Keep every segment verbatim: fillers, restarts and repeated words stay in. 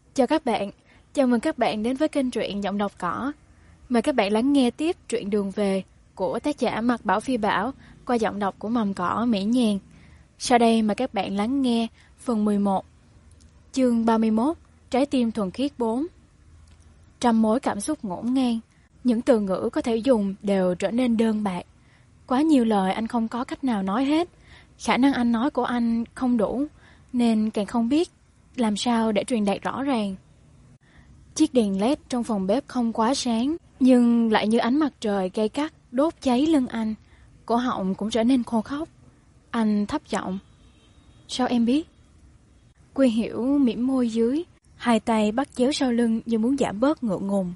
Chào các bạn, chào mừng các bạn đến với kênh truyện Giọng Đọc Cỏ. Mời các bạn lắng nghe tiếp truyện Đường Về của tác giả Mạc Bảo Phi Bảo qua giọng đọc của Mầm Cỏ Mỹ Nhàn. Sau đây mời các bạn lắng nghe phần mười một, chương ba mươi mốt, Trái tim thuần khiết bốn. Trăm mối cảm xúc ngổn ngang, những từ ngữ có thể dùng đều trở nên đơn bạc. Quá nhiều lời anh không có cách nào nói hết, khả năng anh nói của anh không đủ, nên càng không biết làm sao để truyền đạt rõ ràng. Chiếc đèn led trong phòng bếp không quá sáng, nhưng lại như ánh mặt trời gay gắt đốt cháy lưng anh. Cổ họng cũng trở nên khô khốc. Anh thấp giọng: "Sao em biết?" Quy Hiểu mỉm môi dưới, hai tay bắt chéo sau lưng như muốn giảm bớt ngượng ngùng.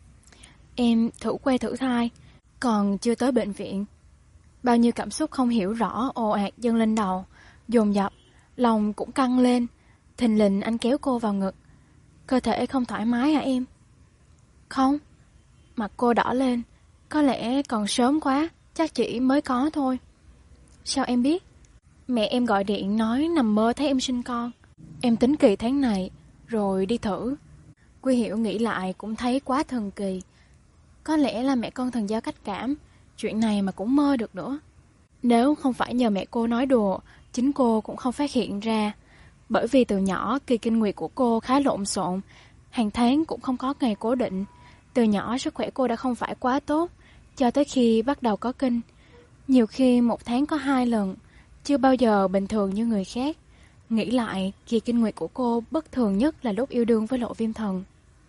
"Em thử que thử thai, còn chưa tới bệnh viện." Bao nhiêu cảm xúc không hiểu rõ ồ ạt dâng lên đầu, dồn dập, lòng cũng căng lên. Thình lình anh kéo cô vào ngực. "Cơ thể không thoải mái hả em?" "Không." Mặt cô đỏ lên. "Có lẽ còn sớm quá, chắc chỉ mới có thôi." "Sao em biết?" "Mẹ em gọi điện nói nằm mơ thấy em sinh con. Em tính kỳ tháng này, rồi đi thử." Quy Hiểu nghĩ lại cũng thấy quá thần kỳ. Có lẽ là mẹ con thần giao cách cảm, chuyện này mà cũng mơ được nữa. Nếu không phải nhờ mẹ cô nói đùa, chính cô cũng không phát hiện ra. Bởi vì từ nhỏ kỳ kinh nguyệt của cô khá lộn xộn, hàng tháng cũng không có ngày cố định. Từ nhỏ sức khỏe cô đã không phải quá tốt, cho tới khi bắt đầu có kinh. Nhiều khi một tháng có hai lần, chưa bao giờ bình thường như người khác. Nghĩ lại, kỳ kinh nguyệt của cô bất thường nhất là lúc yêu đương với Lộ Viêm Thần.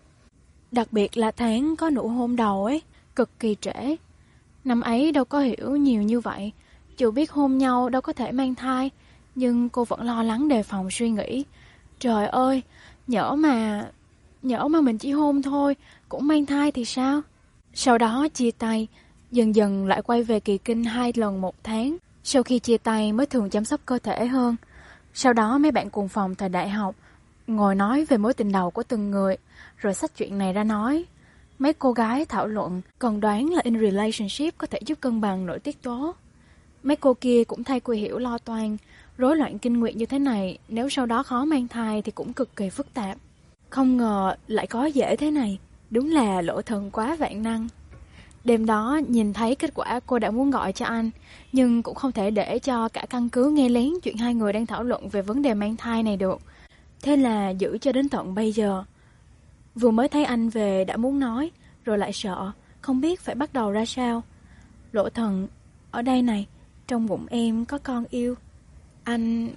Đặc biệt là tháng có nụ hôn đầu ấy, cực kỳ trễ. Năm ấy đâu có hiểu nhiều như vậy, dù biết hôn nhau đâu có thể mang thai, nhưng cô vẫn lo lắng đề phòng suy nghĩ. Trời ơi, nhỡ mà... nhỡ mà mình chỉ hôn thôi, cũng mang thai thì sao? Sau đó chia tay, dần dần lại quay về kỳ kinh hai lần một tháng. Sau khi chia tay mới thường chăm sóc cơ thể hơn. Sau đó mấy bạn cùng phòng thời đại học ngồi nói về mối tình đầu của từng người, rồi xách chuyện này ra nói. Mấy cô gái thảo luận, còn đoán là in relationship có thể giúp cân bằng nội tiết tố. Mấy cô kia cũng thay Quy Hiểu lo toan, rối loạn kinh nguyệt như thế này, nếu sau đó khó mang thai thì cũng cực kỳ phức tạp. Không ngờ lại có dễ thế này, đúng là Lộ Thần quá vạn năng. Đêm đó nhìn thấy kết quả cô đã muốn gọi cho anh, nhưng cũng không thể để cho cả căn cứ nghe lén chuyện hai người đang thảo luận về vấn đề mang thai này được. Thế là giữ cho đến tận bây giờ. Vừa mới thấy anh về đã muốn nói, rồi lại sợ, không biết phải bắt đầu ra sao. "Lộ Thần, ở đây này, trong bụng em có con yêu. Anh..."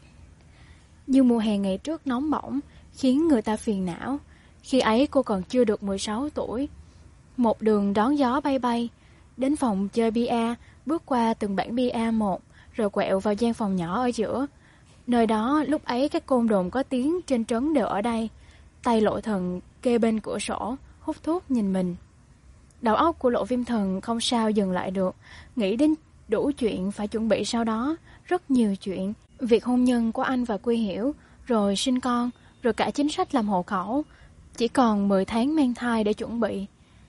Như mùa hè ngày trước nóng bỏng, khiến người ta phiền não. Khi ấy cô còn chưa được mười sáu tuổi. Một đường đón gió bay bay, đến phòng chơi bia, bước qua từng bảng bia một, rồi quẹo vào gian phòng nhỏ ở giữa. Nơi đó lúc ấy các côn đồn có tiếng trên trấn đều ở đây. Tay Lộ Thần kê bên cửa sổ, hút thuốc nhìn mình. Đầu óc của Lộ Viêm Thần không sao dừng lại được, nghĩ đến đủ chuyện phải chuẩn bị sau đó, rất nhiều chuyện. Việc hôn nhân của anh và Quy Hiểu, rồi sinh con, rồi cả chính sách làm hộ khẩu. Chỉ còn mười tháng mang thai để chuẩn bị.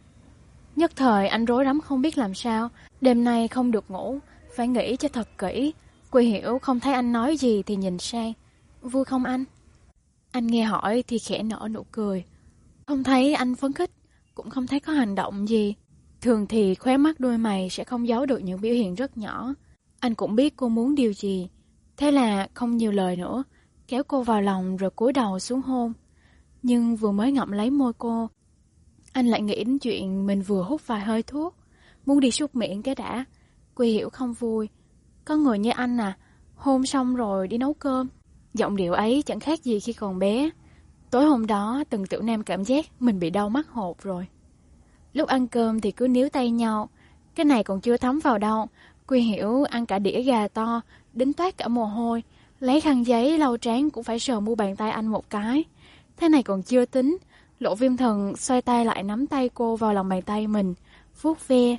Nhất thời anh rối rắm không biết làm sao. Đêm nay không được ngủ, phải nghĩ cho thật kỹ. Quy Hiểu không thấy anh nói gì thì nhìn sang. "Vui không anh?" Anh nghe hỏi thì khẽ nở nụ cười. Không thấy anh phấn khích, cũng không thấy có hành động gì. Thường thì khóe mắt đuôi mày sẽ không giấu được những biểu hiện rất nhỏ. Anh cũng biết cô muốn điều gì, thế là không nhiều lời nữa, kéo cô vào lòng rồi cúi đầu xuống hôn. Nhưng vừa mới ngậm lấy môi cô, anh lại nghĩ đến chuyện mình vừa hút vài hơi thuốc, muốn đi súc miệng cái đã. Quy Hiểu không vui. "Có người như anh à, hôn xong rồi đi nấu cơm." Giọng điệu ấy chẳng khác gì khi còn bé. Tối hôm đó Tần Tiểu Nam cảm giác mình bị đau mắt hột rồi. Lúc ăn cơm thì cứ níu tay nhau, cái này còn chưa thấm vào đâu. Quy Hiểu ăn cả đĩa gà to, đến toát cả mồ hôi, lấy khăn giấy lau trán cũng phải sờ mu bàn tay anh một cái. Thế này còn chưa tính, Lộ Viêm Thần xoay tay lại nắm tay cô vào lòng bàn tay mình, vuốt ve.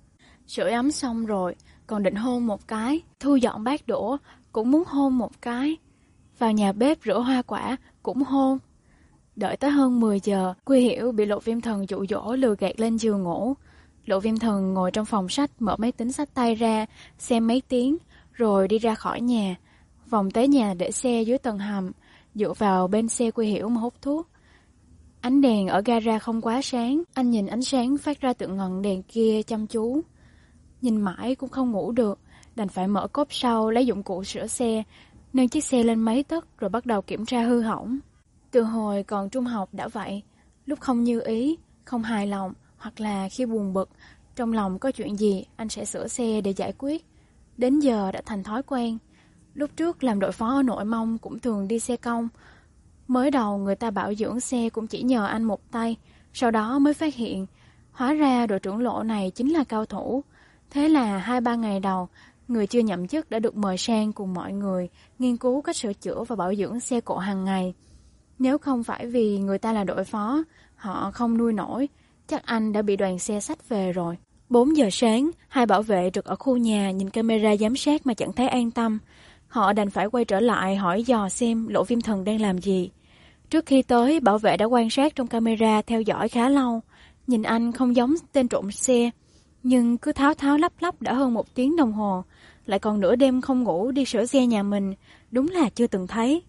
Sưởi ấm xong rồi, còn định hôn một cái, thu dọn bát đũa, cũng muốn hôn một cái. Vào nhà bếp rửa hoa quả, cũng hôn. Đợi tới hơn mười giờ, Quy Hiểu bị Lộ Viêm Thần dụ dỗ lừa gạt lên giường ngủ. Lộ Viêm Thần ngồi trong phòng sách, mở máy tính xách tay ra, xem mấy tiếng, rồi đi ra khỏi nhà. Vòng tới nhà để xe dưới tầng hầm, dựa vào bên xe Quy Hiểu mà hút thuốc. Ánh đèn ở gara không quá sáng, anh nhìn ánh sáng phát ra từ ngọn đèn kia chăm chú. Nhìn mãi cũng không ngủ được, đành phải mở cốp sau lấy dụng cụ sửa xe, nâng chiếc xe lên mấy tấc rồi bắt đầu kiểm tra hư hỏng. Từ hồi còn trung học đã vậy, lúc không như ý, không hài lòng hoặc là khi buồn bực, trong lòng có chuyện gì anh sẽ sửa xe để giải quyết. Đến giờ đã thành thói quen. Lúc trước làm đội phó ở Nội Mông cũng thường đi xe công. Mới đầu người ta bảo dưỡng xe cũng chỉ nhờ anh một tay, sau đó mới phát hiện, hóa ra đội trưởng Lộ này chính là cao thủ. Thế là hai ba ngày đầu, người chưa nhậm chức đã được mời sang cùng mọi người nghiên cứu cách sửa chữa và bảo dưỡng xe cộ hàng ngày. Nếu không phải vì người ta là đội phó, họ không nuôi nổi, chắc anh đã bị đoàn xe xách về rồi. Bốn giờ sáng, hai bảo vệ trực ở khu nhà nhìn camera giám sát mà chẳng thấy an tâm. Họ đành phải quay trở lại hỏi dò xem Lộ Viêm Thần đang làm gì. Trước khi tới, bảo vệ đã quan sát trong camera theo dõi khá lâu. Nhìn anh không giống tên trộm xe, nhưng cứ tháo tháo lắp lắp đã hơn một tiếng đồng hồ. Lại còn nửa đêm không ngủ đi sửa xe nhà mình, đúng là chưa từng thấy.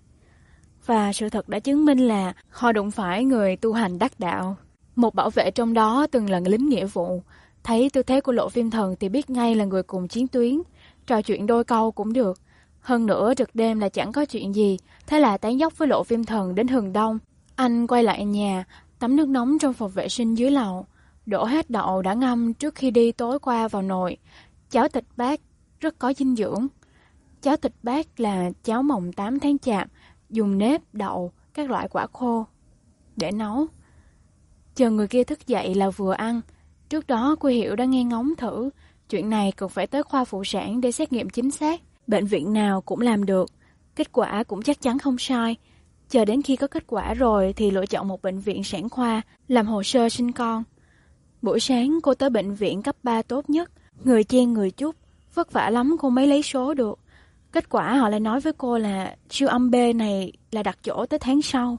Và sự thật đã chứng minh là họ đụng phải người tu hành đắc đạo. Một bảo vệ trong đó từng là lính nghĩa vụ, thấy tư thế của Lộ Viêm Thần thì biết ngay là người cùng chiến tuyến, trò chuyện đôi câu cũng được. Hơn nữa trực đêm là chẳng có chuyện gì, thế là tán dóc với Lộ Viêm Thần đến hừng đông. Anh quay lại nhà, tắm nước nóng trong phòng vệ sinh dưới lầu, đổ hết đậu đã ngâm trước khi đi tối qua vào nồi. Cháo thịt bát rất có dinh dưỡng. Cháo thịt bát là cháo mồng tám tháng chạp, dùng nếp, đậu, các loại quả khô để nấu. Chờ người kia thức dậy là vừa ăn. Trước đó Quy Hiểu đã nghe ngóng thử, chuyện này cần phải tới khoa phụ sản để xét nghiệm chính xác. Bệnh viện nào cũng làm được, kết quả cũng chắc chắn không sai. Chờ đến khi có kết quả rồi thì lựa chọn một bệnh viện sản khoa, làm hồ sơ sinh con. Buổi sáng cô tới bệnh viện cấp ba tốt nhất, người chen người chút, vất vả lắm cô mới lấy số được. Kết quả họ lại nói với cô là siêu âm B này là đặt chỗ tới tháng sau.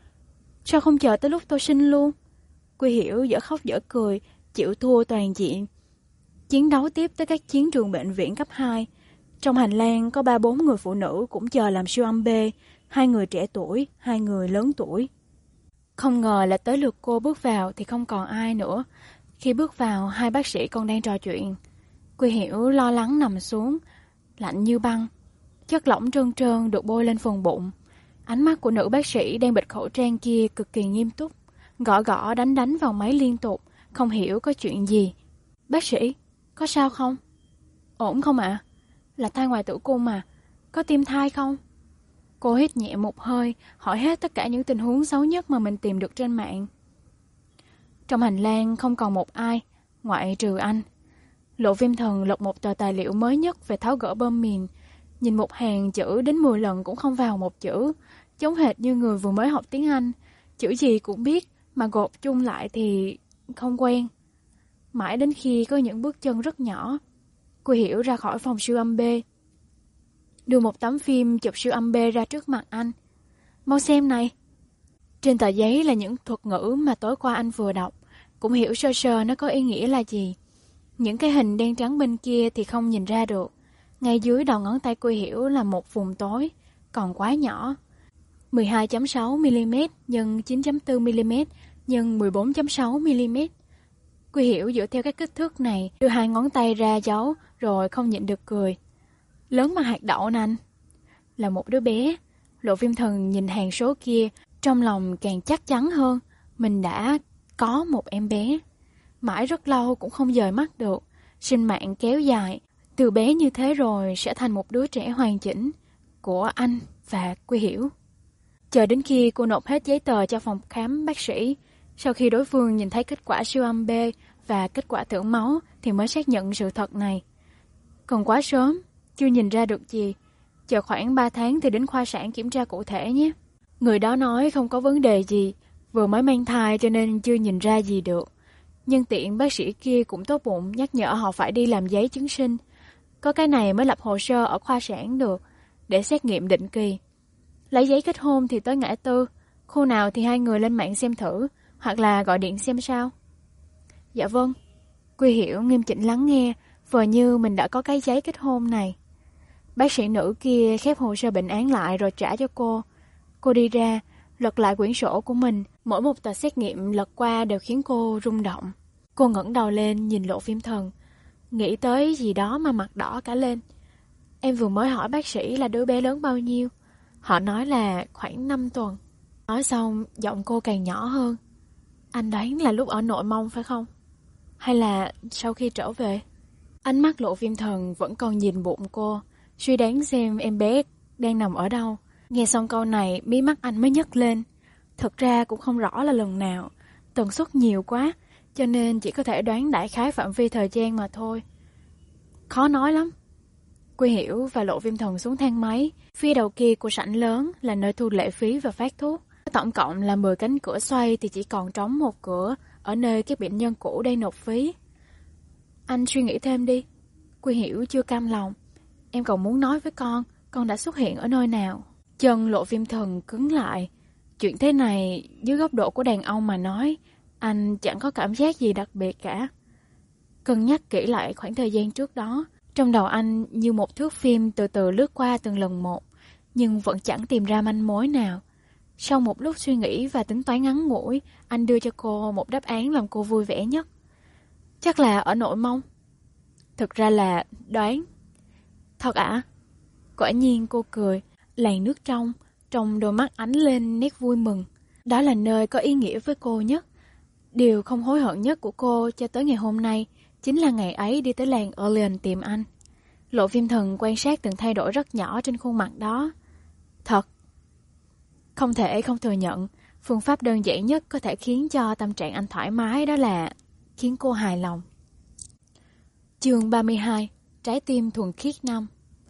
Sao không chờ tới lúc tôi sinh luôn? Quy Hiểu dở khóc dở cười, chịu thua toàn diện. Chiến đấu tiếp tới các chiến trường bệnh viện cấp hai. Trong hành lang có ba bốn người phụ nữ cũng chờ làm siêu âm B, hai người trẻ tuổi, hai người lớn tuổi. Không ngờ là tới lượt cô bước vào thì không còn ai nữa. Khi bước vào, hai bác sĩ còn đang trò chuyện. Quy Hiểu lo lắng nằm xuống, lạnh như băng. Chất lỏng trơn trơn được bôi lên phần bụng. Ánh mắt của nữ bác sĩ đang bịt khẩu trang kia cực kỳ nghiêm túc, gõ gõ đánh đánh vào máy liên tục, không hiểu có chuyện gì. Bác sĩ, có sao không? Ổn không ạ? À? Là thai ngoài tử cung mà, có tim thai không? Cô hít nhẹ một hơi, hỏi hết tất cả những tình huống xấu nhất mà mình tìm được trên mạng. Trong hành lang không còn một ai, ngoại trừ anh. Lộ Viêm Thần lật một tờ tài liệu mới nhất về tháo gỡ bơm mìn. Nhìn một hàng chữ đến mười lần cũng không vào một chữ, giống hệt như người vừa mới học tiếng Anh. Chữ gì cũng biết, mà gộp chung lại thì không quen. Mãi đến khi có những bước chân rất nhỏ, Quy Hiểu ra khỏi phòng siêu âm B, đưa một tấm phim chụp siêu âm B ra trước mặt anh. Mau xem này. Trên tờ giấy là những thuật ngữ mà tối qua anh vừa đọc, cũng hiểu sơ sơ nó có ý nghĩa là gì. Những cái hình đen trắng bên kia thì không nhìn ra được. Ngay dưới đầu ngón tay Quy Hiểu là một vùng tối, còn quá nhỏ. mười hai phẩy sáu mi-li-mét nhân chín phẩy bốn mi-li-mét nhân mười bốn phẩy sáu mi-li-mét. Quy Hiểu dựa theo các kích thước này, đưa hai ngón tay ra giấu, rồi không nhịn được cười. Lớn mà hạt đậu nè anh. Là một đứa bé. Lộ Viêm Thần nhìn hàng số kia, trong lòng càng chắc chắn hơn, mình đã có một em bé. Mãi rất lâu cũng không dời mắt được. Sinh mạng kéo dài, từ bé như thế rồi sẽ thành một đứa trẻ hoàn chỉnh của anh và Quy Hiểu. Chờ đến khi cô nộp hết giấy tờ cho phòng khám bác sĩ, sau khi đối phương nhìn thấy kết quả siêu âm B và kết quả thử máu thì mới xác nhận sự thật này. Còn quá sớm, chưa nhìn ra được gì. Chờ khoảng ba tháng thì đến khoa sản kiểm tra cụ thể nhé. Người đó nói không có vấn đề gì, vừa mới mang thai cho nên chưa nhìn ra gì được. Nhân tiện bác sĩ kia cũng tốt bụng nhắc nhở họ phải đi làm giấy chứng sinh. Có cái này mới lập hồ sơ ở khoa sản được, để xét nghiệm định kỳ. Lấy giấy kết hôn thì tới ngã tư, khu nào thì hai người lên mạng xem thử, hoặc là gọi điện xem sao. Dạ vâng. Quy Hiểu nghiêm chỉnh lắng nghe, vờ như mình đã có cái giấy kết hôn này. Bác sĩ nữ kia khép hồ sơ bệnh án lại rồi trả cho cô. Cô đi ra, lật lại quyển sổ của mình, Mỗi một tờ xét nghiệm lật qua đều khiến cô rung động. Cô ngẩng đầu lên nhìn Lộ Viêm Thần, nghĩ tới gì đó mà mặt đỏ cả lên. Em vừa mới hỏi bác sĩ là đứa bé lớn bao nhiêu. Họ nói là khoảng năm tuần. Nói xong, giọng cô càng nhỏ hơn. Anh đoán là lúc ở Nội Mông phải không? Hay là sau khi trở về? Ánh mắt Lộ Viêm Thần vẫn còn nhìn bụng cô, suy đoán xem em bé đang nằm ở đâu. Nghe xong câu này, mí mắt anh mới nhấc lên. Thực ra cũng không rõ là lần nào, tần suất nhiều quá, cho nên chỉ có thể đoán đại khái phạm vi thời gian mà thôi. Khó nói lắm. Quy Hiểu và Lộ Viêm Thần xuống thang máy. Phía đầu kia của sảnh lớn là nơi thu lệ phí và phát thuốc. Tổng cộng là mười cánh cửa xoay thì chỉ còn trống một cửa ở nơi các bệnh nhân cũ đang nộp phí. Anh suy nghĩ thêm đi. Quy Hiểu chưa cam lòng. Em còn muốn nói với con, con đã xuất hiện ở nơi nào. Chân Lộ Viêm Thần cứng lại. Chuyện thế này, dưới góc độ của đàn ông mà nói, anh chẳng có cảm giác gì đặc biệt cả. Cân nhắc kỹ lại khoảng thời gian trước đó, trong đầu anh như một thước phim từ từ lướt qua từng lần một, nhưng vẫn chẳng tìm ra manh mối nào. Sau một lúc suy nghĩ và tính toán ngắn ngủi, anh đưa cho cô một đáp án làm cô vui vẻ nhất. Chắc là ở Nội Mông. Thực ra là đoán. Thật ạ? À? Quả nhiên cô cười, làn nước trong, trong đôi mắt ánh lên nét vui mừng. Đó là nơi có ý nghĩa với cô nhất. Điều không hối hận nhất của cô cho tới ngày hôm nay chính là ngày ấy đi tới làng Orleans tìm anh. Lộ Viêm Thần quan sát từng thay đổi rất nhỏ trên khuôn mặt đó. Thật. Không thể không thừa nhận, phương pháp đơn giản nhất có thể khiến cho tâm trạng anh thoải mái đó là khiến cô hài lòng. Chương ba mươi hai. Trái tim thuần khiết năm.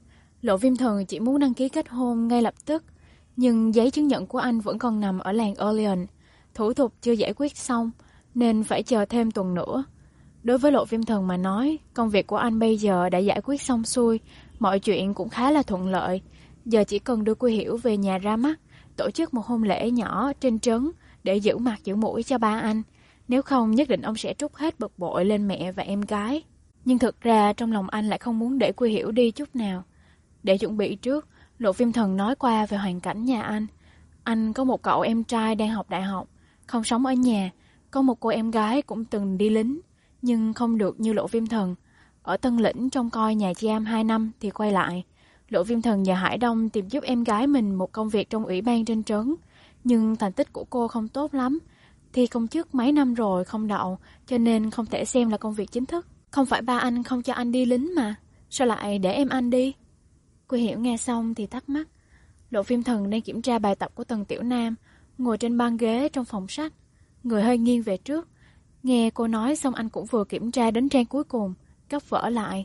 Lộ Viêm Thần chỉ muốn đăng ký kết hôn ngay lập tức, nhưng giấy chứng nhận của anh vẫn còn nằm ở làng Orleans. Thủ tục chưa giải quyết xong, nên phải chờ thêm tuần nữa. Đối với Lộ Viêm Thần mà nói, công việc của anh bây giờ đã giải quyết xong xuôi, mọi chuyện cũng khá là thuận lợi. Giờ chỉ cần đưa Quy Hiểu về nhà ra mắt, tổ chức một hôn lễ nhỏ trên trấn để giữ mặt giữ mũi cho ba anh. Nếu không, nhất định ông sẽ trút hết bực bội lên mẹ và em gái. Nhưng thực ra trong lòng anh lại không muốn để Quy Hiểu đi chút nào. Để chuẩn bị trước, Lộ Viêm Thần nói qua về hoàn cảnh nhà anh. Anh có một cậu em trai đang học đại học, không sống ở nhà. Có một cô em gái cũng từng đi lính, nhưng không được như Lộ Viêm Thần. Ở Tân Lĩnh trông coi nhà giam hai năm thì quay lại. Lộ Viêm Thần nhờ Hải Đông tìm giúp em gái mình một công việc trong ủy ban trên trấn. Nhưng thành tích của cô không tốt lắm. Thi công chức mấy năm rồi không đậu, cho nên không thể xem là công việc chính thức. Không phải ba anh không cho anh đi lính mà, sao lại để em anh đi? Quy Hiểu nghe xong thì thắc mắc. Lộ Viêm Thần đang kiểm tra bài tập của Tần Tiểu Nam, ngồi trên băng ghế trong phòng sách, người hơi nghiêng về trước. Nghe cô nói xong anh cũng vừa kiểm tra đến trang cuối cùng, gấp vở lại.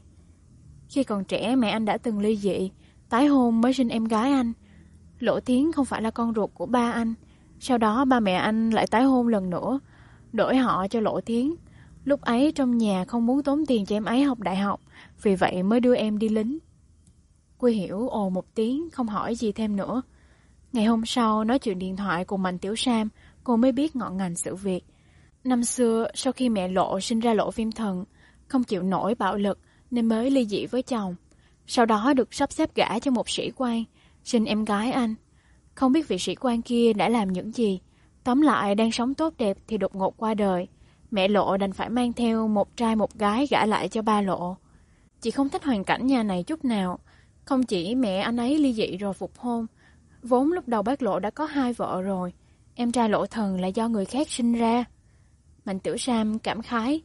Khi còn trẻ mẹ anh đã từng ly dị, tái hôn mới sinh em gái anh. Lộ Thiến không phải là con ruột của ba anh. Sau đó ba mẹ anh lại tái hôn lần nữa, đổi họ cho Lộ Thiến. Lúc ấy trong nhà không muốn tốn tiền cho em ấy học đại học, vì vậy mới đưa em đi lính. Quy Hiểu ồ một tiếng, không hỏi gì thêm nữa. Ngày hôm sau nói chuyện điện thoại cùng Mạnh Tiểu Sam, cô mới biết ngọn ngành sự việc. Năm xưa, sau khi mẹ Lộ sinh ra Lộ Viêm Thần, không chịu nổi bạo lực nên mới ly dị với chồng. Sau đó được sắp xếp gả cho một sĩ quan, sinh em gái anh. Không biết vị sĩ quan kia đã làm những gì. Tóm lại đang sống tốt đẹp thì đột ngột qua đời. Mẹ Lộ đành phải mang theo một trai một gái gả lại cho ba Lộ. Chị không thích hoàn cảnh nhà này chút nào. Không chỉ mẹ anh ấy ly dị rồi phục hôn, vốn lúc đầu bác Lộ đã có hai vợ rồi. Em trai Lộ Thần là do người khác sinh ra. Mạnh Tiểu Sam cảm khái.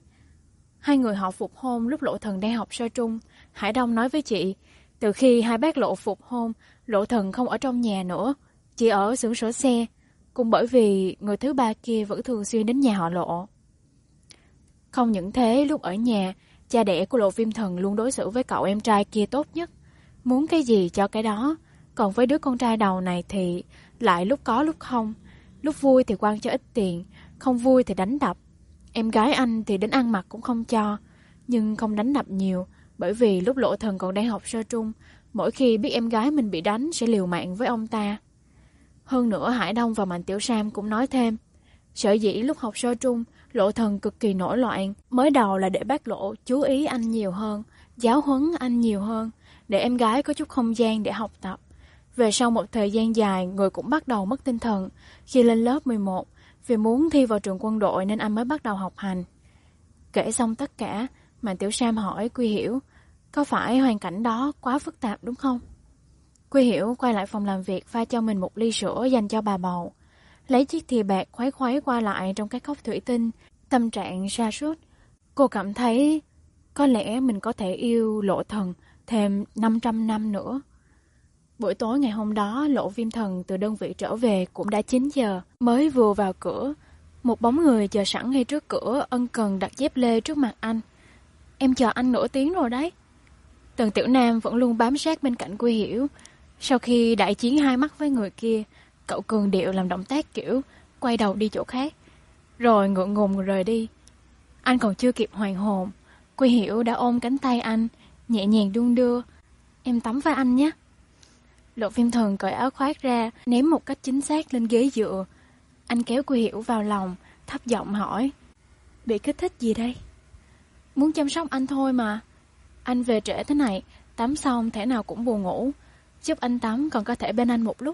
Hai người họ phục hôn lúc Lộ Thần đang học sơ trung. Hải Đông nói với chị, từ khi hai bác Lộ phục hôn, Lộ Thần không ở trong nhà nữa, chỉ ở xưởng sửa xe. Cũng bởi vì người thứ ba kia vẫn thường xuyên đến nhà họ Lộ. Không những thế, lúc ở nhà, cha đẻ của Lộ Viêm Thần luôn đối xử với cậu em trai kia tốt nhất. Muốn cái gì cho cái đó. Còn với đứa con trai đầu này thì lại lúc có lúc không. Lúc vui thì quăng cho ít tiền, không vui thì đánh đập. Em gái anh thì đến ăn mặc cũng không cho, nhưng không đánh đập nhiều, bởi vì lúc Lộ Thần còn đang học sơ trung, mỗi khi biết em gái mình bị đánh sẽ liều mạng với ông ta. Hơn nữa Hải Đông và Mạnh Tiểu Sam cũng nói thêm, sở dĩ lúc học sơ trung, Lộ Thần cực kỳ nổi loạn, mới đầu là để bác Lộ chú ý anh nhiều hơn, giáo huấn anh nhiều hơn, để em gái có chút không gian để học tập. Về sau một thời gian dài, người cũng bắt đầu mất tinh thần. Khi lên lớp mười một, Vì muốn thi vào trường quân đội nên anh mới bắt đầu học hành. Kể xong tất cả, Mạnh Tiểu Sam hỏi Quy Hiểu, có phải hoàn cảnh đó quá phức tạp đúng không? Quy Hiểu quay lại phòng làm việc pha cho mình một ly sữa dành cho bà bầu. Lấy chiếc thìa bạc khuấy khuấy qua lại trong cái cốc thủy tinh, tâm trạng sa sút. Cô cảm thấy có lẽ mình có thể yêu Lộ Thần thêm năm trăm năm nữa. Buổi tối ngày hôm đó, Lộ Viêm Thần từ đơn vị trở về cũng đã chín giờ, mới vừa vào cửa. Một bóng người chờ sẵn ngay trước cửa, ân cần đặt dép lê trước mặt anh. Em chờ anh nửa tiếng rồi đấy. Tần Tiểu Nam vẫn luôn bám sát bên cạnh Quy Hiểu. Sau khi đại chiến hai mắt với người kia, cậu cường điệu làm động tác kiểu quay đầu đi chỗ khác, rồi ngượng ngùng rời đi. Anh còn chưa kịp hoàn hồn, Quy Hiểu đã ôm cánh tay anh, nhẹ nhàng đung đưa. Em tắm với anh nhé. Lộ Viêm Thần cởi áo khoác ra, ném một cách chính xác lên ghế dựa. Anh kéo Quy Hiểu vào lòng, thấp giọng hỏi, bị kích thích gì đây? Muốn chăm sóc anh thôi mà. Anh về trễ thế này, tắm xong thể nào cũng buồn ngủ. Giúp anh tắm còn có thể bên anh một lúc.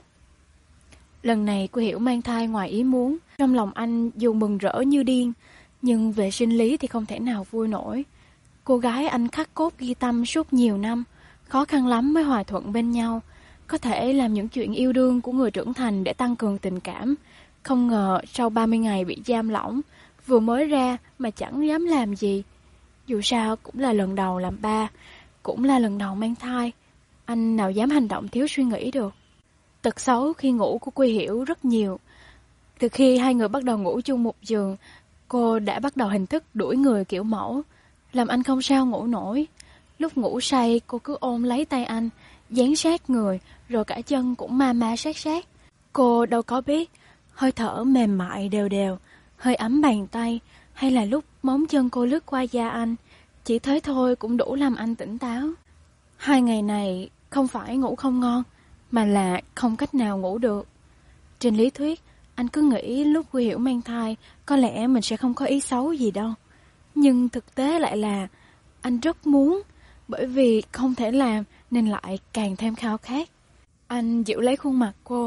Lần này Quy Hiểu mang thai ngoài ý muốn. Trong lòng anh dù mừng rỡ như điên, nhưng về sinh lý thì không thể nào vui nổi. Cô gái anh khắc cốt ghi tâm suốt nhiều năm, khó khăn lắm mới hòa thuận bên nhau. Có thể làm những chuyện yêu đương của người trưởng thành để tăng cường tình cảm. Không ngờ sau ba mươi ngày bị giam lỏng, vừa mới ra mà chẳng dám làm gì. Dù sao cũng là lần đầu làm ba, cũng là lần đầu mang thai. Anh nào dám hành động thiếu suy nghĩ được. Tật xấu khi ngủ của Quy Hiểu rất nhiều. Từ khi hai người bắt đầu ngủ chung một giường, cô đã bắt đầu hình thức đuổi người kiểu mẫu, làm anh không sao ngủ nổi. Lúc ngủ say cô cứ ôm lấy tay anh, dán sát người, rồi cả chân cũng ma ma sát sát. Cô đâu có biết, hơi thở mềm mại đều đều, hơi ấm bàn tay, hay là lúc móng chân cô lướt qua da anh, chỉ thế thôi cũng đủ làm anh tỉnh táo. Hai ngày này không phải ngủ không ngon, mà là không cách nào ngủ được. Trên lý thuyết, anh cứ nghĩ lúc Quy Hiểu mang thai, có lẽ mình sẽ không có ý xấu gì đâu. Nhưng thực tế lại là anh rất muốn, bởi vì không thể làm nên lại càng thêm khao khát. Anh giữ lấy khuôn mặt cô.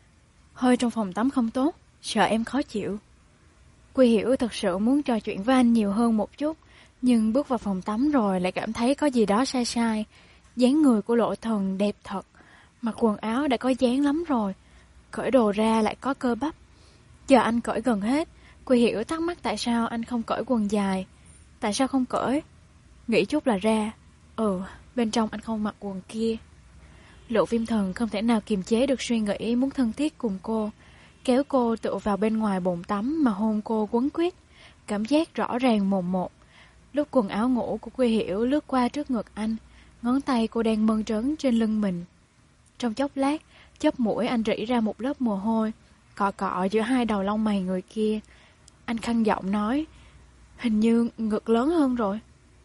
Hơi trong phòng tắm không tốt, sợ em khó chịu. Quy Hiểu thật sự muốn trò chuyện với anh nhiều hơn một chút, nhưng bước vào phòng tắm rồi lại cảm thấy có gì đó sai sai. Dáng người của Lộ Thần đẹp thật, mặc quần áo đã có dáng lắm rồi, cởi đồ ra lại có cơ bắp. Giờ anh cởi gần hết, Quy Hiểu thắc mắc tại sao anh không cởi quần dài. Tại sao không cởi? Nghĩ chút là ra. Ừ, bên trong anh không mặc quần kia. Lộ Viêm Thần không thể nào kiềm chế được suy nghĩ muốn thân thiết cùng cô, kéo cô tựa vào bên ngoài bồn tắm mà hôn cô quấn quýt, cảm giác rõ ràng mồn một. Lúc quần áo ngủ của Quy Hiểu lướt qua trước ngực anh, ngón tay cô đang mơn trớn trên lưng mình. Trong chốc lát, chóp mũi anh rỉ ra một lớp mồ hôi, cọ cọ giữa hai đầu lông mày người kia. Anh khăng giọng nói, hình như ngực lớn hơn rồi.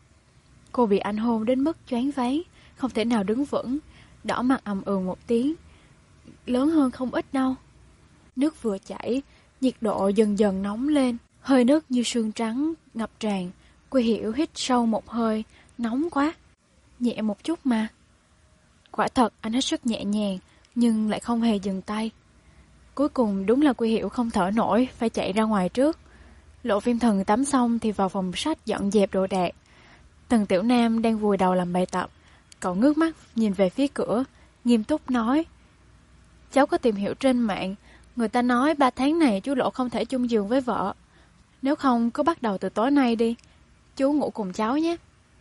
Cô bị anh hôn đến mức choáng váng, không thể nào đứng vững, đỏ mặt ầm ừm một tiếng. Lớn hơn không ít đâu. Nước vừa chảy, nhiệt độ dần dần nóng lên, hơi nước như sương trắng ngập tràn. Quy Hiểu hít sâu một hơi, nóng quá. Nhẹ một chút mà. Quả thật anh hết sức nhẹ nhàng, nhưng lại không hề dừng tay. Cuối cùng đúng là Quy Hiểu không thở nổi, phải chạy ra ngoài trước. Lộ Viêm Thần tắm xong thì vào phòng sách dọn dẹp đồ đạc. Tần Tiểu Nam đang vùi đầu làm bài tập. Cậu ngước mắt nhìn về phía cửa, nghiêm túc nói, cháu có tìm hiểu trên mạng, người ta nói ba tháng này chú Lộ không thể chung giường với vợ. Nếu không cứ bắt đầu từ tối nay đi, chú ngủ cùng cháu nhé.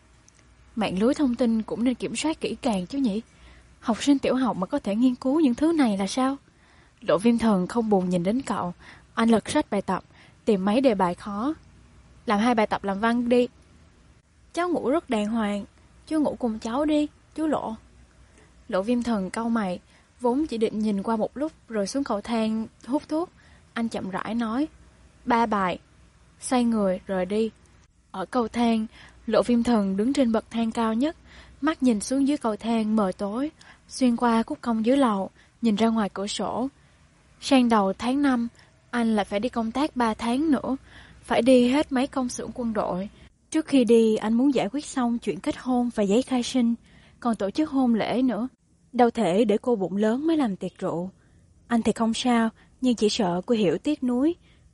Mạng lưới thông tin cũng nên kiểm soát kỹ càng chứ nhỉ. Học sinh tiểu học mà có thể nghiên cứu những thứ này là sao? Lộ Viêm Thần không buồn nhìn đến cậu. Anh lật sách bài tập, tìm mấy đề bài khó. Làm hai bài tập làm văn đi. Cháu ngủ rất đàng hoàng, chú ngủ cùng cháu đi, chú Lộ. Lộ Viêm Thần cau mày, vốn chỉ định nhìn qua một lúc rồi xuống cầu thang hút thuốc. Anh chậm rãi nói, ba bài. Xoay người rời đi. Ở cầu thang, Lộ Viêm Thần đứng trên bậc thang cao nhất, mắt nhìn xuống dưới cầu thang mờ tối, xuyên qua khúc cong dưới lầu, nhìn ra ngoài cửa sổ. Sang đầu tháng năm, anh lại phải đi công tác ba tháng nữa, phải đi hết mấy công xưởng quân đội. Trước khi đi, anh muốn giải quyết xong chuyện kết hôn và giấy khai sinh, còn tổ chức hôn lễ nữa. Đâu thể để cô bụng lớn mới làm tiệc rượu. Anh thì không sao, nhưng chỉ sợ Quy Hiểu tiếc nuối.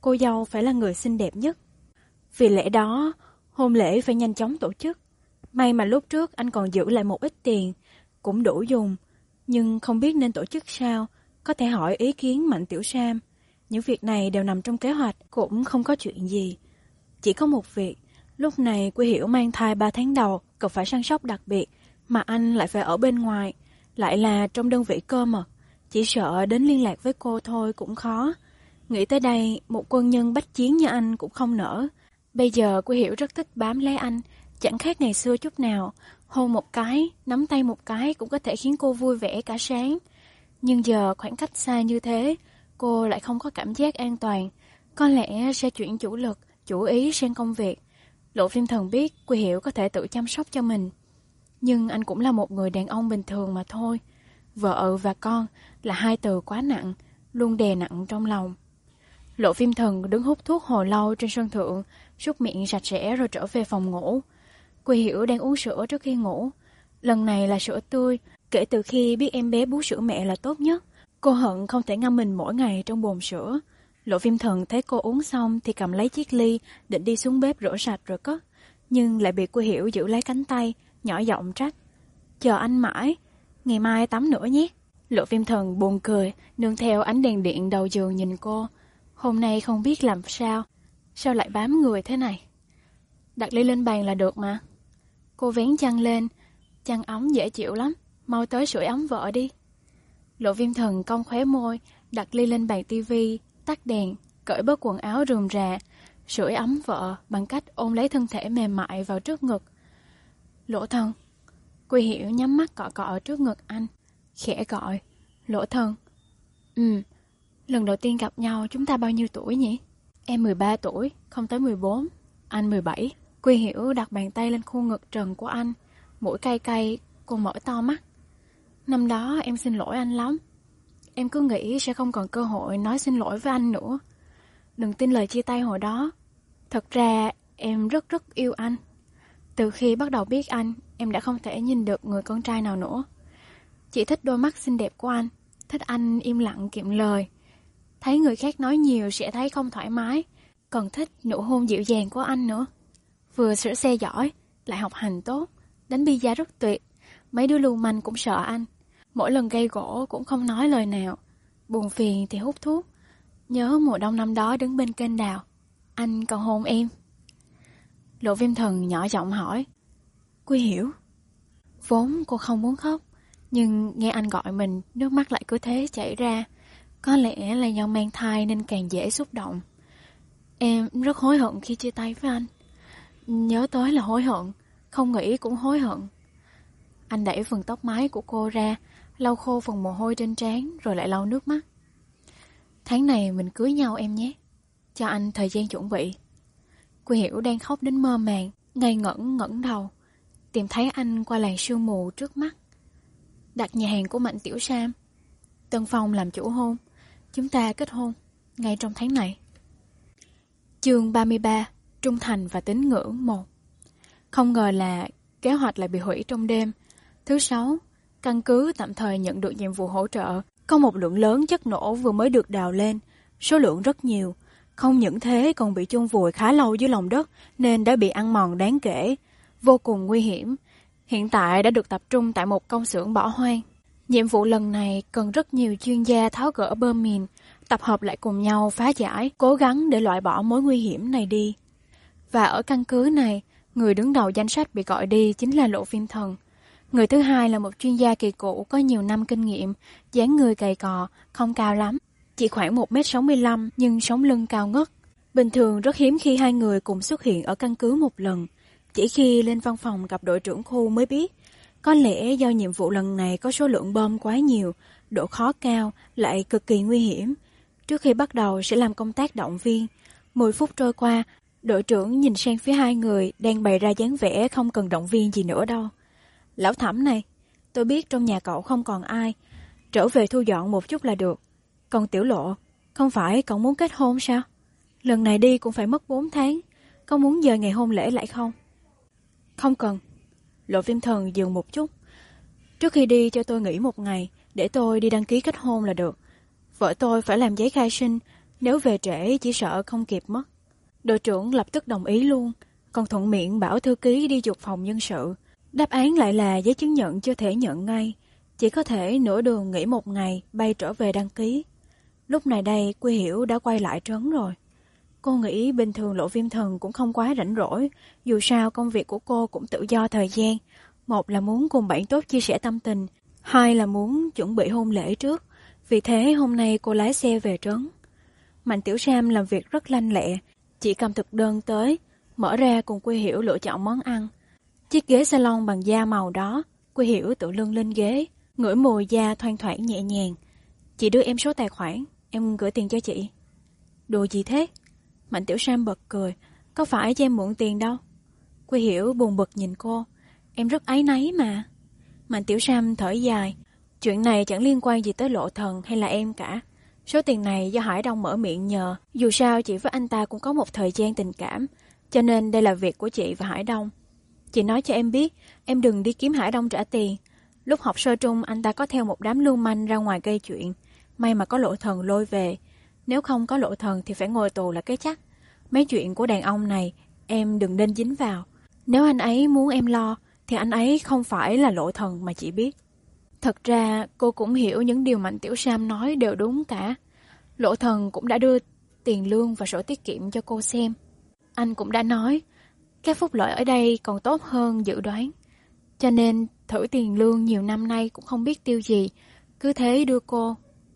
cô dâu phải là người xinh đẹp nhất. Vì lẽ đó, hôn lễ phải nhanh chóng tổ chức. May mà lúc trước anh còn giữ lại một ít tiền, cũng đủ dùng, nhưng không biết nên tổ chức sao, có thể hỏi ý kiến Mạnh Tiểu Sam. Những việc này đều nằm trong kế hoạch, cũng không có chuyện gì. Chỉ có một việc, lúc này Quy Hiểu mang thai ba tháng đầu, cần phải săn sóc đặc biệt, mà anh lại phải ở bên ngoài, lại là trong đơn vị cơ mật. Chỉ sợ đến liên lạc với cô thôi cũng khó. Nghĩ tới đây, một quân nhân bách chiến như anh cũng không nỡ. Bây giờ Quy Hiểu rất thích bám lấy anh, chẳng khác ngày xưa chút nào. Hôn một cái, nắm tay một cái cũng có thể khiến cô vui vẻ cả sáng. Nhưng giờ khoảng cách xa như thế, cô lại không có cảm giác an toàn. Có lẽ sẽ chuyển chủ lực, chủ ý sang công việc. Lộ Viêm Thần biết Quy Hiểu có thể tự chăm sóc cho mình. Nhưng anh cũng là một người đàn ông bình thường mà thôi. Vợ và con là hai từ quá nặng, luôn đè nặng trong lòng. Lộ Viêm Thần đứng hút thuốc hồi lâu trên sân thượng, súc miệng sạch sẽ rồi trở về phòng ngủ. Quy Hiểu đang uống sữa trước khi ngủ. Lần này là sữa tươi, kể từ khi biết em bé bú sữa mẹ là tốt nhất. Cô hận không thể ngâm mình mỗi ngày trong bồn sữa. Lộ Viêm Thần thấy cô uống xong thì cầm lấy chiếc ly, định đi xuống bếp rửa sạch rồi cất. Nhưng lại bị Quy Hiểu giữ lấy cánh tay, nhỏ giọng trách. Chờ anh mãi, ngày mai tắm nữa nhé. Lộ Viêm Thần buồn cười, nương theo ánh đèn điện đầu giường nhìn cô. Hôm nay không biết làm sao, sao lại bám người thế này? Đặt ly lên bàn là được mà. Cô vén chăn lên, chăn ấm dễ chịu lắm, mau tới sưởi ấm vợ đi. Lộ Viêm Thần cong khóe môi, đặt ly lên bàn tivi, tắt đèn, cởi bớt quần áo rườm rà, sưởi ấm vợ bằng cách ôm lấy thân thể mềm mại vào trước ngực. Lỗ Thần. Quy Hiểu nhắm mắt cọ cọ trước ngực anh, khẽ gọi. Lỗ Thần. Ừ, lần đầu tiên gặp nhau chúng ta bao nhiêu tuổi nhỉ? Em mười ba tuổi, không tới mười bốn, anh mười bảy. Quy Hiểu đặt bàn tay lên khuôn ngực trần của anh, mũi cay cay, cô mở to mắt. Năm đó em xin lỗi anh lắm. Em cứ nghĩ sẽ không còn cơ hội nói xin lỗi với anh nữa. Đừng tin lời chia tay hồi đó. Thật ra em rất rất yêu anh. Từ khi bắt đầu biết anh, em đã không thể nhìn được người con trai nào nữa. Chỉ thích đôi mắt xinh đẹp của anh, thích anh im lặng kiệm lời. Thấy người khác nói nhiều sẽ thấy không thoải mái, còn thích nụ hôn dịu dàng của anh nữa. Vừa sửa xe giỏi, lại học hành tốt, đánh bi-a rất tuyệt. Mấy đứa lưu manh cũng sợ anh. Mỗi lần gây gỗ cũng không nói lời nào. Buồn phiền thì hút thuốc. Nhớ mùa đông năm đó đứng bên kênh đào, anh còn hôn em. Lộ Viêm Thần nhỏ giọng hỏi. Quy Hiểu. Vốn cô không muốn khóc, nhưng nghe anh gọi mình, nước mắt lại cứ thế chảy ra. Có lẽ là do mang thai nên càng dễ xúc động. Em rất hối hận khi chia tay với anh. Nhớ tới là hối hận, không nghĩ cũng hối hận. Anh đẩy phần tóc mái của cô ra, lau khô phần mồ hôi trên trán rồi lại lau nước mắt. Tháng này mình cưới nhau em nhé, cho anh thời gian chuẩn bị. Quy Hiểu đang khóc đến mơ màng, ngây ngẩn ngẩng đầu, tìm thấy anh qua làn sương mù trước mắt. Đặt nhà hàng của Mạnh Tiểu Sam, Tân Phong làm chủ hôn, chúng ta kết hôn ngay trong tháng này. Chương ba mươi ba, Trung Thành và Tín Ngưỡng một. Không ngờ là kế hoạch lại bị hủy trong đêm. Thứ sáu, căn cứ tạm thời nhận được nhiệm vụ hỗ trợ. Có một lượng lớn chất nổ vừa mới được đào lên, số lượng rất nhiều. Không những thế còn bị chôn vùi khá lâu dưới lòng đất nên đã bị ăn mòn đáng kể, vô cùng nguy hiểm. Hiện tại đã được tập trung tại một công xưởng bỏ hoang. Nhiệm vụ lần này cần rất nhiều chuyên gia tháo gỡ bom mìn, tập hợp lại cùng nhau phá giải, cố gắng để loại bỏ mối nguy hiểm này đi. Và ở căn cứ này, người đứng đầu danh sách bị gọi đi chính là Lộ Viêm Thần. Người thứ hai là một chuyên gia kỳ cựu có nhiều năm kinh nghiệm, dáng người gầy cò, không cao lắm, chỉ khoảng một mét sáu mươi lăm nhưng sống lưng cao ngất. Bình thường rất hiếm khi hai người cùng xuất hiện ở căn cứ một lần, chỉ khi lên văn phòng gặp đội trưởng khu mới biết. Có lẽ do nhiệm vụ lần này có số lượng bom quá nhiều, độ khó cao, lại cực kỳ nguy hiểm. Trước khi bắt đầu sẽ làm công tác động viên. Mười phút trôi qua, đội trưởng nhìn sang phía hai người đang bày ra dáng vẻ không cần động viên gì nữa đâu. Lão Thẩm này, tôi biết trong nhà cậu không còn ai, trở về thu dọn một chút là được. Còn Tiểu Lộ, không phải cậu muốn kết hôn sao? Lần này đi cũng phải mất bốn tháng, có muốn dời ngày hôn lễ lại không? Không cần. Lộ Viêm Thần dừng một chút. Trước khi đi cho tôi nghỉ một ngày, để tôi đi đăng ký kết hôn là được. Vợ tôi phải làm giấy khai sinh, Nếu về trễ chỉ sợ không kịp mất. Đội trưởng lập tức đồng ý luôn, còn thuận miệng bảo thư ký đi dục phòng nhân sự. Đáp án lại là giấy chứng nhận chưa thể nhận ngay, chỉ có thể nửa đường nghỉ một ngày bay trở về đăng ký. Lúc này đây Quy Hiểu đã quay lại trấn rồi. Cô nghĩ bình thường Lộ Viêm Thần cũng không quá rảnh rỗi, dù sao công việc của cô cũng tự do thời gian. Một là muốn cùng bạn tốt chia sẻ tâm tình, hai là muốn chuẩn bị hôn lễ trước. Vì thế hôm nay cô lái xe về trấn. Mạnh Tiểu Sam làm việc rất lanh lẹ, chỉ cầm thực đơn tới, mở ra cùng Quy Hiểu lựa chọn món ăn. Chiếc ghế salon bằng da màu đó, Quy Hiểu tự lưng lên ghế, ngửi mùi da thoang thoảng nhẹ nhàng. Chị đưa em số tài khoản, em gửi tiền cho chị. Đồ gì thế? Mạnh Tiểu Sam bật cười, có phải cho em mượn tiền đâu. Quy Hiểu buồn bực nhìn cô, em rất áy náy mà. Mạnh Tiểu Sam thở dài, chuyện này chẳng liên quan gì tới Lộ Thần hay là em cả. Số tiền này do Hải Đông mở miệng nhờ, dù sao chị với anh ta cũng có một thời gian tình cảm, cho nên đây là việc của chị và Hải Đông. Chị nói cho em biết, em đừng đi kiếm Hải Đông trả tiền. Lúc học sơ trung anh ta có theo một đám lưu manh ra ngoài gây chuyện, may mà có Lộ Thần lôi về. Nếu không có Lộ Thần thì phải ngồi tù là cái chắc. Mấy chuyện của đàn ông này em đừng nên dính vào. Nếu anh ấy muốn em lo thì anh ấy không phải là Lộ Thần mà chị biết. Thật ra cô cũng hiểu những điều Mạnh Tiểu Sam nói đều đúng cả. Lộ Thần cũng đã đưa tiền lương và sổ tiết kiệm cho cô xem. Anh cũng đã nói các phúc lợi ở đây còn tốt hơn dự đoán. Cho nên thử tiền lương nhiều năm nay cũng không biết tiêu gì, cứ thế đưa cô.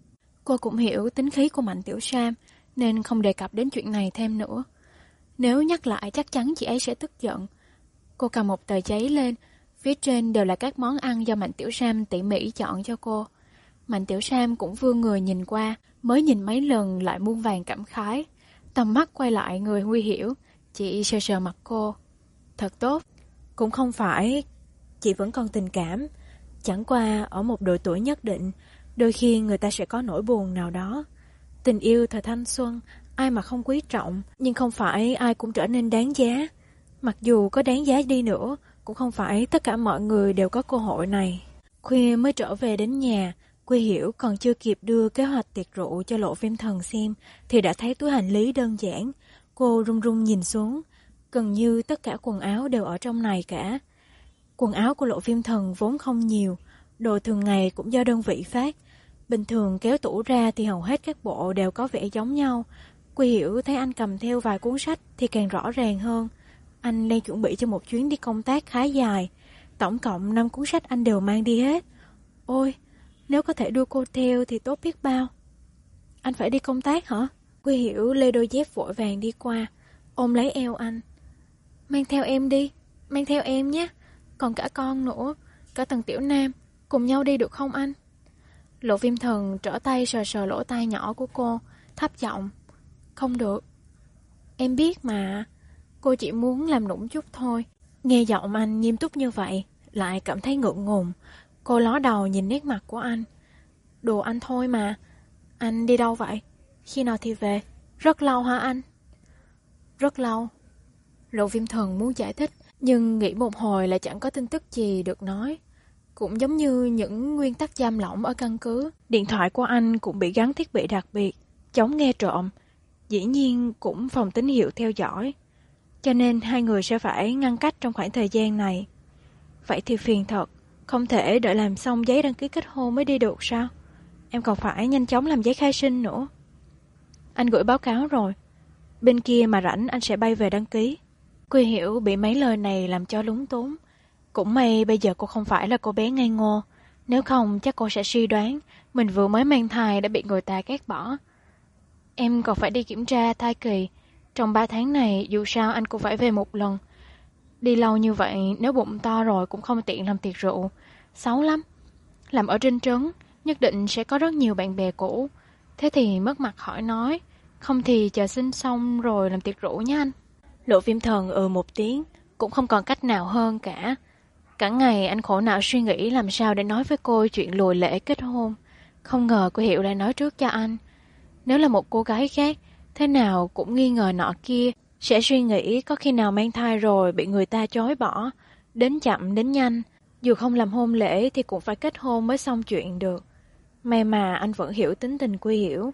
Cô cũng hiểu tính khí của Mạnh Tiểu Sam nên không đề cập đến chuyện này thêm nữa. Nếu nhắc lại chắc chắn chị ấy sẽ tức giận. Cô cầm một tờ giấy lên, phía trên đều là các món ăn do Mạnh Tiểu Sam tỉ mỉ chọn cho cô. Mạnh Tiểu Sam cũng vươn người nhìn qua, mới nhìn mấy lần lại muôn vàn cảm khái. Tầm mắt quay lại người Huy Hiểu, chị sờ sờ mặt cô. Thật tốt. Cũng không phải, chị vẫn còn tình cảm. Chẳng qua ở một độ tuổi nhất định, đôi khi người ta sẽ có nỗi buồn nào đó. Tình yêu thời thanh xuân, ai mà không quý trọng, nhưng không phải ai cũng trở nên đáng giá. Mặc dù có đáng giá đi nữa, cũng không phải tất cả mọi người đều có cơ hội này. Khuya mới trở về đến nhà, Quy Hiểu còn chưa kịp đưa kế hoạch tiệc rượu cho Lộ Viêm Thần xem, thì đã thấy túi hành lý đơn giản. Cô run run nhìn xuống, gần như tất cả quần áo đều ở trong này cả. Quần áo của Lộ Viêm Thần vốn không nhiều, đồ thường ngày cũng do đơn vị phát. Bình thường kéo tủ ra thì hầu hết các bộ đều có vẻ giống nhau. Quy Hiểu thấy anh cầm theo vài cuốn sách thì càng rõ ràng hơn. Anh đang chuẩn bị cho một chuyến đi công tác khá dài. Tổng cộng năm cuốn sách anh đều mang đi hết. Ôi, nếu có thể đưa cô theo thì tốt biết bao. Anh phải đi công tác hả? Quy Hiểu lê đôi dép vội vàng đi qua, ôm lấy eo anh. Mang theo em đi, mang theo em nhé. Còn cả con nữa, cả Tần Tiểu Nam, cùng nhau đi được không anh? Lộ Viêm Thần trở tay sờ sờ lỗ tai nhỏ của cô, thấp giọng. Không được. Em biết mà, cô chỉ muốn làm nũng chút thôi. Nghe giọng anh nghiêm túc như vậy, lại cảm thấy ngượng ngùng. Cô ló đầu nhìn nét mặt của anh. Đùa anh thôi mà. Anh đi đâu vậy? Khi nào thì về? Rất lâu hả anh? Rất lâu. Lộ Viêm Thần muốn giải thích, nhưng nghĩ một hồi lại chẳng có tin tức gì được nói. Cũng giống như những nguyên tắc giam lỏng ở căn cứ. Điện thoại của anh cũng bị gắn thiết bị đặc biệt, chống nghe trộm. Dĩ nhiên cũng phòng tín hiệu theo dõi. Cho nên hai người sẽ phải ngăn cách trong khoảng thời gian này. Vậy thì phiền thật. Không thể đợi làm xong giấy đăng ký kết hôn mới đi được sao? Em còn phải nhanh chóng làm giấy khai sinh nữa. Anh gửi báo cáo rồi. Bên kia mà rảnh anh sẽ bay về đăng ký. Quy Hiểu bị mấy lời này làm cho lúng túng. Cũng may bây giờ cô không phải là cô bé ngây ngô. Nếu không chắc cô sẽ suy đoán mình vừa mới mang thai đã bị người ta ghét bỏ. Em còn phải đi kiểm tra thai kỳ. Trong ba tháng này dù sao anh cũng phải về một lần. Đi lâu như vậy nếu bụng to rồi cũng không tiện làm tiệc rượu. Xấu lắm. Làm ở trên trấn nhất định sẽ có rất nhiều bạn bè cũ. Thế thì mất mặt khỏi nói. Không thì chờ sinh xong rồi làm tiệc rượu nha anh. Lộ Viêm Thần ừ một tiếng, cũng không còn cách nào hơn cả. Cả ngày anh khổ não suy nghĩ làm sao để nói với cô chuyện lùi lễ kết hôn. Không ngờ cô Hiểu lại nói trước cho anh. Nếu là một cô gái khác, thế nào cũng nghi ngờ nọ kia, sẽ suy nghĩ có khi nào mang thai rồi bị người ta chối bỏ. Đến chậm đến nhanh, dù không làm hôn lễ thì cũng phải kết hôn mới xong chuyện được. May mà anh vẫn hiểu tính tình Quy Hiểu.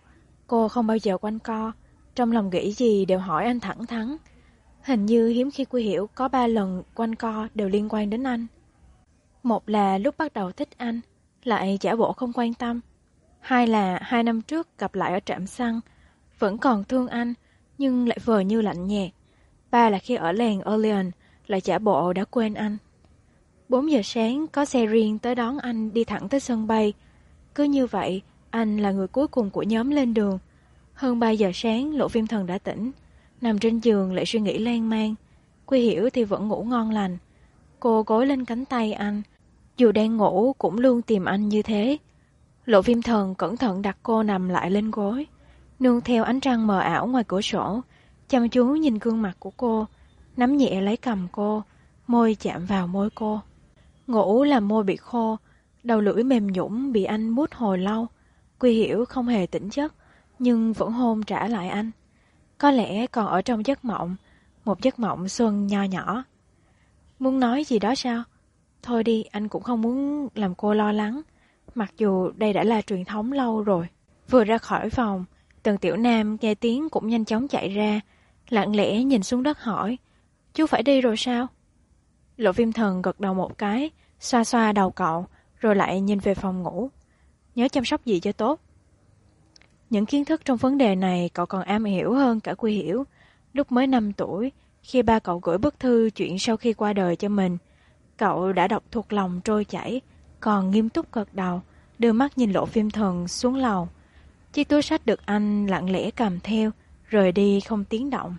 Cô không bao giờ quanh co, trong lòng nghĩ gì đều hỏi anh thẳng thắn. Hình như hiếm khi Quy Hiểu có ba lần quanh co đều liên quan đến anh. Một là lúc bắt đầu thích anh, lại giả bộ không quan tâm. Hai là hai năm trước gặp lại ở trạm xăng, vẫn còn thương anh, nhưng lại vờ như lạnh nhạt. Ba là khi ở làng Orleans, lại giả bộ đã quên anh. Bốn giờ sáng có xe riêng tới đón anh đi thẳng tới sân bay. Cứ như vậy, anh là người cuối cùng của nhóm lên đường. Hơn ba giờ sáng, Lộ Viêm Thần đã tỉnh, nằm trên giường lại suy nghĩ lan man. Quy Hiểu thì vẫn ngủ ngon lành. Cô gối lên cánh tay anh, dù đang ngủ cũng luôn tìm anh như thế. Lộ Viêm Thần cẩn thận đặt cô nằm lại lên gối, nương theo ánh trăng mờ ảo ngoài cửa sổ, chăm chú nhìn gương mặt của cô, nắm nhẹ lấy cằm cô, môi chạm vào môi cô. Ngủ làm môi bị khô, đầu lưỡi mềm nhũn bị anh mút hồi lâu. Quy Hiểu không hề tỉnh giấc, nhưng vẫn hôn trả lại anh. Có lẽ còn ở trong giấc mộng, một giấc mộng xuân nho nhỏ. Muốn nói gì đó sao? Thôi đi, anh cũng không muốn làm cô lo lắng, mặc dù đây đã là truyền thống lâu rồi. Vừa ra khỏi phòng, Tần Tiểu Nam nghe tiếng cũng nhanh chóng chạy ra, lặng lẽ nhìn xuống đất hỏi, chú phải đi rồi sao? Lộ Viêm Thần gật đầu một cái, xoa xoa đầu cậu, rồi lại nhìn về phòng ngủ. Nhớ chăm sóc dì cho tốt. Những kiến thức trong vấn đề này cậu còn am hiểu hơn cả Quy Hiểu. Lúc mới năm tuổi, khi ba cậu gửi bức thư chuyện sau khi qua đời cho mình, cậu đã đọc thuộc lòng trôi chảy, còn nghiêm túc gật đầu, đưa mắt nhìn Lộ Viêm Thần xuống lầu. Chiếc túi sách được anh lặng lẽ cầm theo, rời đi không tiếng động.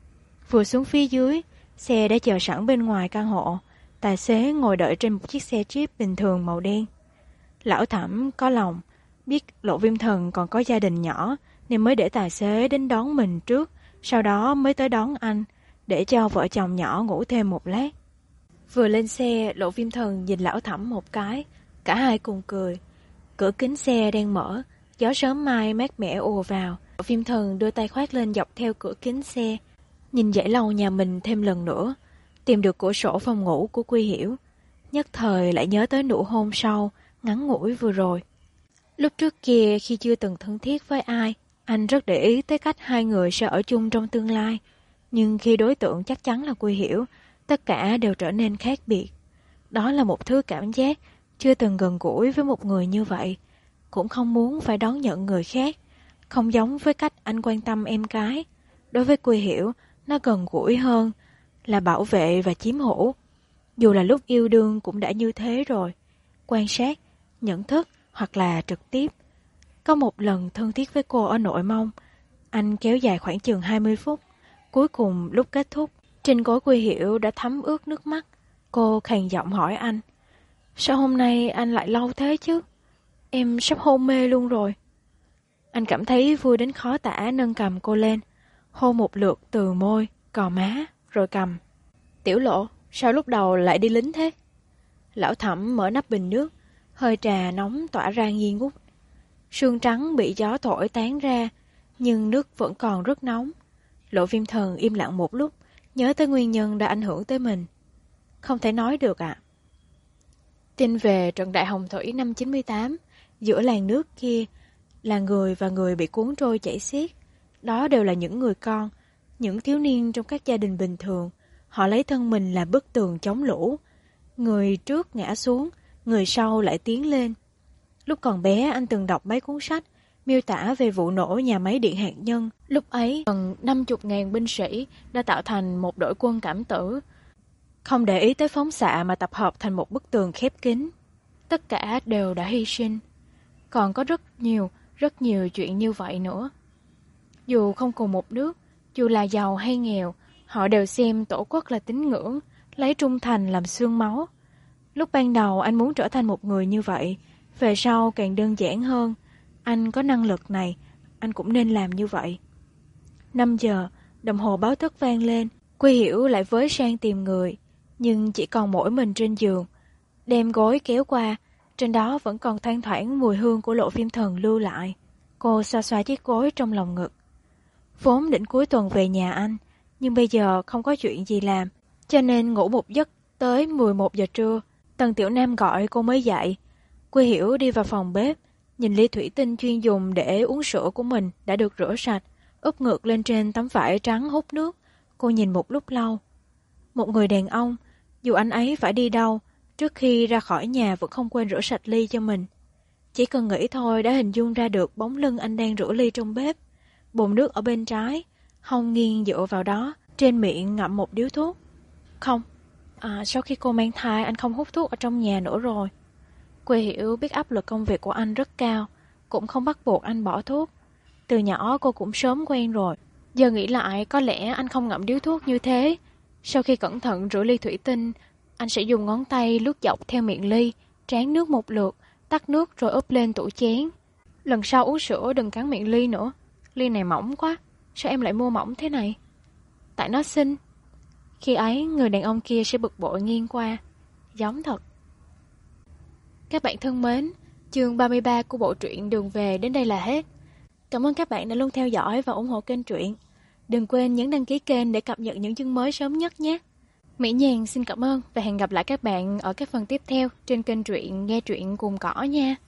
Vừa xuống phía dưới, xe đã chờ sẵn bên ngoài căn hộ. Tài xế ngồi đợi trên một chiếc xe Jeep bình thường màu đen. Lão Thẩm có lòng, biết Lộ Viêm Thần còn có gia đình nhỏ, nên mới để tài xế đến đón mình trước, sau đó mới tới đón anh, để cho vợ chồng nhỏ ngủ thêm một lát. Vừa lên xe, Lộ Viêm Thần nhìn Lão Thẩm một cái, cả hai cùng cười. Cửa kính xe đang mở, gió sớm mai mát mẻ ùa vào. Lộ Viêm Thần đưa tay khoác lên dọc theo cửa kính xe, nhìn dãy lầu nhà mình thêm lần nữa, tìm được cửa sổ phòng ngủ của Quy Hiểu. Nhất thời lại nhớ tới nụ hôn sâu, ngắn ngủi vừa rồi. Lúc trước kia khi chưa từng thân thiết với ai, anh rất để ý tới cách hai người sẽ ở chung trong tương lai. Nhưng khi đối tượng chắc chắn là Quy Hiểu, tất cả đều trở nên khác biệt. Đó là một thứ cảm giác chưa từng gần gũi với một người như vậy, cũng không muốn phải đón nhận người khác, không giống với cách anh quan tâm em gái. Đối với Quy Hiểu, nó gần gũi hơn, là bảo vệ và chiếm hữu. Dù là lúc yêu đương cũng đã như thế rồi, quan sát, nhận thức hoặc là trực tiếp. Có một lần thân thiết với cô ở Nội Mông, anh kéo dài khoảng chừng hai mươi phút. Cuối cùng lúc kết thúc, trên gối Quy Hiểu đã thấm ướt nước mắt. Cô khàn giọng hỏi anh, sao hôm nay anh lại lâu thế chứ? Em sắp hôn mê luôn rồi. Anh cảm thấy vui đến khó tả, nâng cầm cô lên, hôn một lượt từ môi, cò má, rồi cầm. Tiểu Lộ, sao lúc đầu lại đi lính thế? Lão Thẩm mở nắp bình nước, hơi trà nóng tỏa ra nghi ngút. Sương trắng bị gió thổi tán ra, nhưng nước vẫn còn rất nóng. Lộ Viêm Thần im lặng một lúc, nhớ tới nguyên nhân đã ảnh hưởng tới mình. Không thể nói được ạ. À. Tin về trận đại hồng thủy năm chín mươi tám, giữa làn nước kia, là người và người bị cuốn trôi chảy xiết. Đó đều là những người con, những thiếu niên trong các gia đình bình thường. Họ lấy thân mình là bức tường chống lũ. Người trước ngã xuống, người sau lại tiến lên. Lúc còn bé anh từng đọc mấy cuốn sách miêu tả về vụ nổ nhà máy điện hạt nhân. Lúc ấy gần năm mươi nghìn binh sĩ đã tạo thành một đội quân cảm tử, không để ý tới phóng xạ mà tập hợp thành một bức tường khép kín. Tất cả đều đã hy sinh. Còn có rất nhiều, rất nhiều chuyện như vậy nữa. Dù không cùng một nước, dù là giàu hay nghèo, họ đều xem tổ quốc là tín ngưỡng, lấy trung thành làm xương máu. Lúc ban đầu anh muốn trở thành một người như vậy, về sau càng đơn giản hơn. Anh có năng lực này, anh cũng nên làm như vậy. Năm giờ, đồng hồ báo thức vang lên, Quy Hiểu lại với sang tìm người, nhưng chỉ còn mỗi mình trên giường. Đem gối kéo qua, trên đó vẫn còn thoang thoảng mùi hương của Lộ Viêm Thần lưu lại. Cô xoa xoa chiếc gối trong lòng ngực. Vốn định cuối tuần về nhà anh, nhưng bây giờ không có chuyện gì làm, cho nên ngủ một giấc tới mười một giờ trưa. Tần Tiểu Nam gọi cô mới dậy. Quy Hiểu đi vào phòng bếp, Nhìn ly thủy tinh chuyên dùng để uống sữa của mình đã được rửa sạch, úp ngược lên trên tấm vải trắng hút nước, cô nhìn một lúc lâu. Một người đàn ông, dù anh ấy phải đi đâu, trước khi ra khỏi nhà vẫn không quên rửa sạch ly cho mình. Chỉ cần nghĩ thôi đã hình dung ra được bóng lưng anh đang rửa ly trong bếp. Bồn nước ở bên trái, hông nghiêng dựa vào đó, trên miệng ngậm một điếu thuốc. Không, à, sau khi cô mang thai anh không hút thuốc ở trong nhà nữa rồi. Cô hiểu biết áp lực công việc của anh rất cao, cũng không bắt buộc anh bỏ thuốc. Từ nhỏ cô cũng sớm quen rồi. Giờ nghĩ lại có lẽ anh không ngậm điếu thuốc như thế. Sau khi cẩn thận rửa ly thủy tinh, anh sẽ dùng ngón tay lướt dọc theo miệng ly, tráng nước một lượt, tắt nước rồi úp lên tủ chén. Lần sau uống sữa đừng cắn miệng ly nữa. Ly này mỏng quá, sao em lại mua mỏng thế này? Tại nó xinh. Khi ấy người đàn ông kia sẽ bực bội nghiêng qua. Giống thật. Các bạn thân mến, chương ba mươi ba của bộ truyện Đường Về đến đây là hết. Cảm ơn các bạn đã luôn theo dõi và ủng hộ kênh truyện. Đừng quên nhấn đăng ký kênh để cập nhật những chương mới sớm nhất nhé. Mỹ Nhàn xin cảm ơn và hẹn gặp lại các bạn ở các phần tiếp theo trên kênh truyện Nghe Truyện Cùng Cỏ nha.